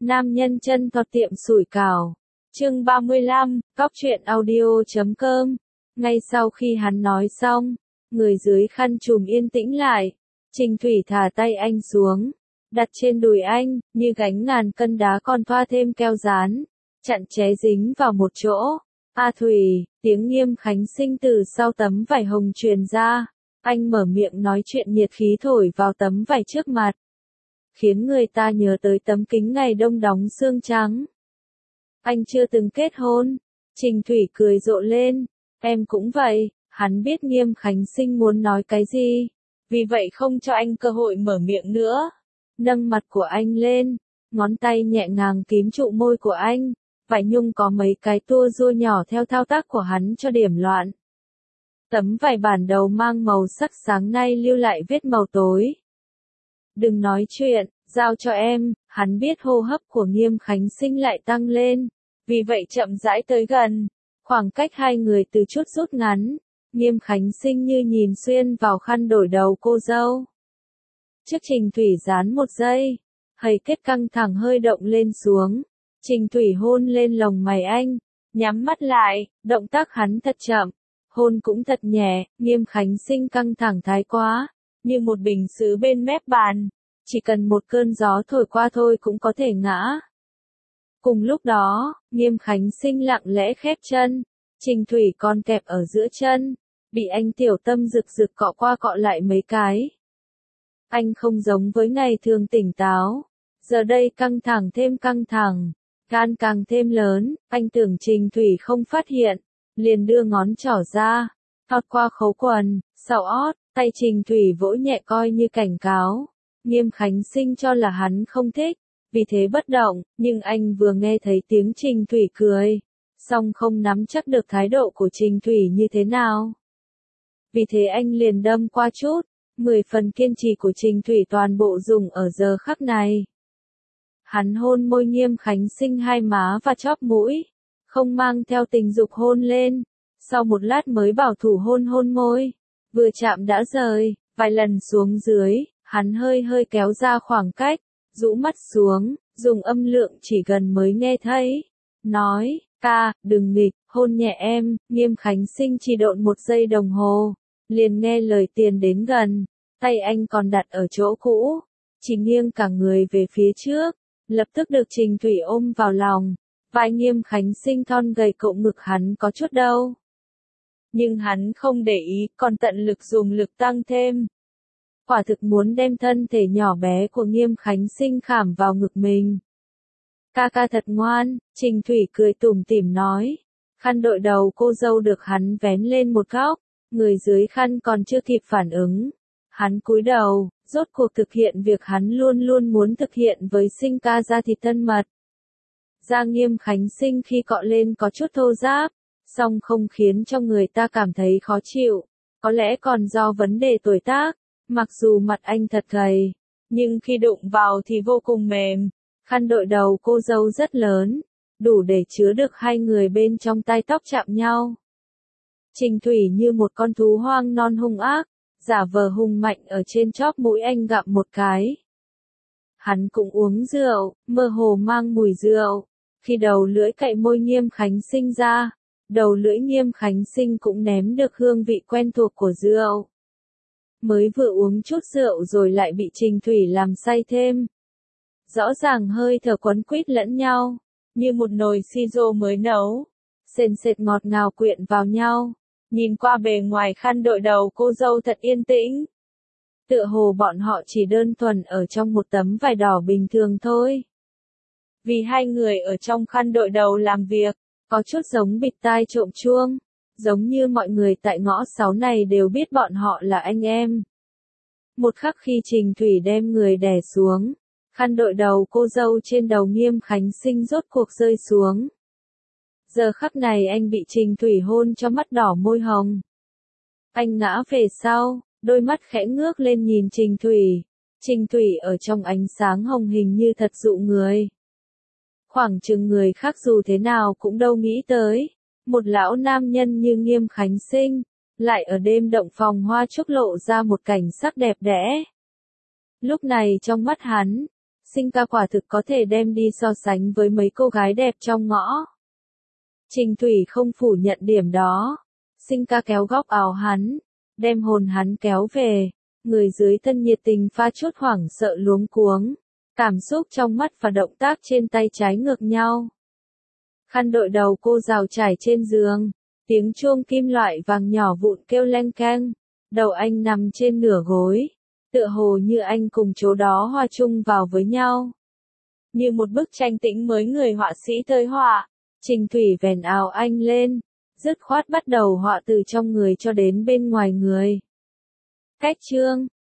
Nam nhân chân to tiệm sủi cảo. Chương 35, cóc truyện audio.com. Ngay sau khi hắn nói xong, người dưới khăn trùm yên tĩnh lại. Trình Thủy thả tay anh xuống, đặt trên đùi anh, như gánh ngàn cân đá còn thoa thêm keo dán, chặn ché dính vào một chỗ. A Thủy, tiếng Nghiêm Khánh Sinh từ sau tấm vải hồng truyền ra. Anh mở miệng nói chuyện nhiệt khí thổi vào tấm vải trước mặt, khiến người ta nhớ tới tấm kính ngày đông đóng xương trắng. Anh chưa từng kết hôn. Trình Thủy cười rộ lên. Em cũng vậy. Hắn biết Nghiêm Khánh Sinh muốn nói cái gì, vì vậy không cho anh cơ hội mở miệng nữa. Nâng mặt của anh lên, ngón tay nhẹ nhàng kím trụ môi của anh. Vải nhung có mấy cái tua rua nhỏ theo thao tác của hắn cho điểm loạn. Tấm vải bản đầu mang màu sắc sáng nay lưu lại vết màu tối. Đừng nói chuyện, giao cho em. Hắn biết hô hấp của Nghiêm Khánh Sinh lại tăng lên, vì vậy chậm rãi tới gần. Khoảng cách hai người từ chút rút ngắn. Nghiêm Khánh Sinh như nhìn xuyên vào khăn đổi đầu cô dâu. Trước Trình Thủy dán một giây, hầy kết căng thẳng hơi động lên xuống. Trình Thủy hôn lên lồng mày anh, nhắm mắt lại, động tác hắn thật chậm, hôn cũng thật nhẹ. Nghiêm Khánh Sinh căng thẳng thái quá, như một bình sứ bên mép bàn, chỉ cần một cơn gió thổi qua thôi cũng có thể ngã. Cùng lúc đó, Nghiêm Khánh Sinh lặng lẽ khép chân, Trình Thủy còn kẹp ở giữa chân, bị anh tiểu tâm rực rực cọ qua cọ lại mấy cái. Anh không giống với ngày thường tỉnh táo, giờ đây căng thẳng thêm căng thẳng, gan càng thêm lớn. Anh tưởng Trình Thủy không phát hiện, liền đưa ngón trỏ ra, thọt qua khấu quần, sau ót, tay Trình Thủy vỗ nhẹ coi như cảnh cáo. Nghiêm Khánh Sinh cho là hắn không thích, vì thế bất động, nhưng anh vừa nghe thấy tiếng Trình Thủy cười, song không nắm chắc được thái độ của Trình Thủy như thế nào. Vì thế anh liền đâm qua chút, 10 phần kiên trì của Trình Thủy toàn bộ dùng ở giờ khắc này. Hắn hôn môi Nghiêm Khánh Sinh hai má và chóp mũi, không mang theo tình dục hôn lên, sau một lát mới bảo thủ hôn môi, vừa chạm đã rời, vài lần xuống dưới, hắn hơi kéo ra khoảng cách, rũ mắt xuống, dùng âm lượng chỉ gần mới nghe thấy, nói, ca, đừng nghịch, hôn nhẹ em. Nghiêm Khánh Sinh chỉ độn 1 giây đồng hồ, liền nghe lời tiền đến gần, tay anh còn đặt ở chỗ cũ, chỉ nghiêng cả người về phía trước, lập tức được Trình Thủy ôm vào lòng. Vai Nghiêm Khánh Sinh thon gầy cộm ngực hắn có chút đau, nhưng hắn không để ý, còn tận lực dùng lực tăng thêm. Quả thực muốn đem thân thể nhỏ bé của Nghiêm Khánh Sinh khảm vào ngực mình. Ca ca thật ngoan, Trình Thủy cười tủm tỉm nói. Khăn đội đầu cô dâu được hắn vén lên một góc, người dưới khăn còn chưa kịp phản ứng. Hắn cúi đầu, rốt cuộc thực hiện việc hắn luôn luôn muốn thực hiện với Sinh ca da thịt thân mật. Da Nghiêm Khánh Sinh khi cọ lên có chút thô ráp, song không khiến cho người ta cảm thấy khó chịu, có lẽ còn do vấn đề tuổi tác. Mặc dù mặt anh thật gầy, nhưng khi đụng vào thì vô cùng mềm. Khăn đội đầu cô dâu rất lớn, đủ để chứa được hai người bên trong tai tóc chạm nhau. Trình Thủy như một con thú hoang non hung ác, giả vờ hung mạnh ở trên chóp mũi anh gặm một cái. Hắn cũng uống rượu, mơ hồ mang mùi rượu. Khi đầu lưỡi cạy môi Nghiêm Khánh Sinh ra, đầu lưỡi Nghiêm Khánh Sinh cũng ném được hương vị quen thuộc của rượu. Mới vừa uống chút rượu rồi lại bị Trình Thủy làm say thêm. Rõ ràng hơi thở quấn quýt lẫn nhau, như một nồi siro mới nấu, sền sệt ngọt ngào quyện vào nhau. Nhìn qua bề ngoài khăn đội đầu cô dâu thật yên tĩnh. Tựa hồ bọn họ chỉ đơn thuần ở trong một tấm vải đỏ bình thường thôi. Vì hai người ở trong khăn đội đầu làm việc, có chút giống bịt tai trộm chuông. Giống như mọi người tại ngõ 6 này đều biết bọn họ là anh em. Một khắc khi Trình Thủy đem người đè xuống, khăn đội đầu cô dâu trên đầu Nghiêm Khánh Sinh rốt cuộc rơi xuống. Giờ khắc này anh bị Trình Thủy hôn cho mắt đỏ môi hồng. Anh ngã về sau, đôi mắt khẽ ngước lên nhìn Trình Thủy. Trình Thủy ở trong ánh sáng hồng hình như thật dụ người. Khoảng chừng người khác dù thế nào cũng đâu nghĩ tới. Một lão nam nhân như Nghiêm Khánh Sinh, lại ở đêm động phòng hoa trúc lộ ra một cảnh sắc đẹp đẽ. Lúc này trong mắt hắn, Sinh ca quả thực có thể đem đi so sánh với mấy cô gái đẹp trong ngõ. Trình Thủy không phủ nhận điểm đó. Sinh ca kéo góc áo hắn, đem hồn hắn kéo về. Người dưới thân nhiệt tình pha chút hoảng sợ luống cuống. Cảm xúc trong mắt và động tác trên tay trái ngược nhau. Khăn đội đầu cô rào trải trên giường. Tiếng chuông kim loại vàng nhỏ vụn kêu leng keng. Đầu anh nằm trên nửa gối. Tựa hồ như anh cùng chỗ đó hòa chung vào với nhau. Như một bức tranh tĩnh mới người họa sĩ tơi họa. Trình Thủy vén áo anh lên. Dứt khoát bắt đầu họa từ trong người cho đến bên ngoài người. Cách chương